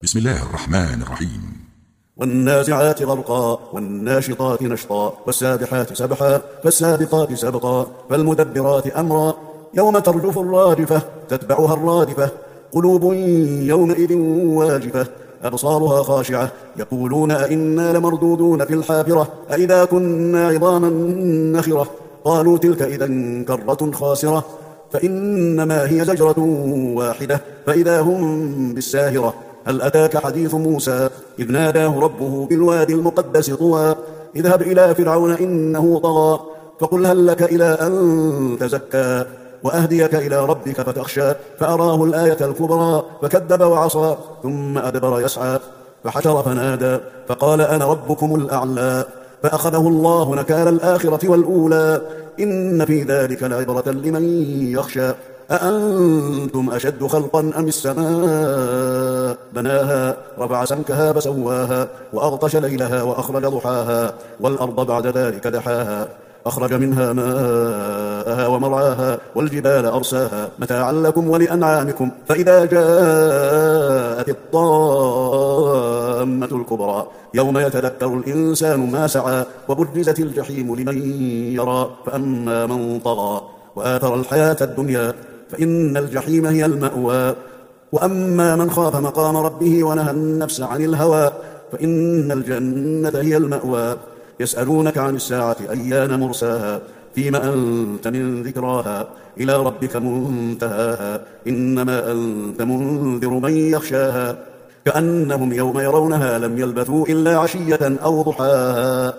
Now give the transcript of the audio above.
بسم الله الرحمن الرحيم. والنازعات غرقا والناشطات نشطا والسابحات سبحا فالسابقات سبقا فالمدبرات أمرا يوم ترجف الراجفة تتبعها الرادفة قلوب يومئذ واجفة أبصارها خاشعة يقولون أئنا لمردودون في الحافرة أئذا كنا عظاما نخرة قالوا تلك إذا كرة خاسرة فإنما هي زجرة واحدة فإذا هم بالساهرة هل أتاك حديث موسى إذ ناداه ربه بالوادي المقدس طوى اذهب إلى فرعون إنه طغى فقل هل لك إلى أن تزكى وأهديك إلى ربك فتخشى فأراه الآية الكبرى فكذب وعصى ثم أدبر يسعى فحشر فنادى فقال أنا ربكم الأعلى فأخذه الله نكال الآخرة والأولى إن في ذلك لعبرة لمن يخشى أأنتم أشد خلقا أم السماء بناها رفع سمكها فسواها وأغطش ليلها وأخرج ضحاها والأرض بعد ذلك دحاها أخرج منها ماءها ومرعاها والجبال أرساها متاعا لكم ولأنعامكم فإذا جاءت الطامة الكبرى يوم يتذكر الإنسان ما سعى وبرزت الجحيم لمن يرى فأما من طغى وآثر الحياة الدنيا فإن الجحيم هي المأوى وأما من خاف مقام ربه ونهى النفس عن الهوى فإن الجنة هي المأوى يسألونك عن الساعة أيان مرساها فيما أنت من ذكراها إلى ربك منتهاها إنما أنت منذر من يخشاها كأنهم يوم يرونها لم يلبثوا إلا عشية أو ضحاها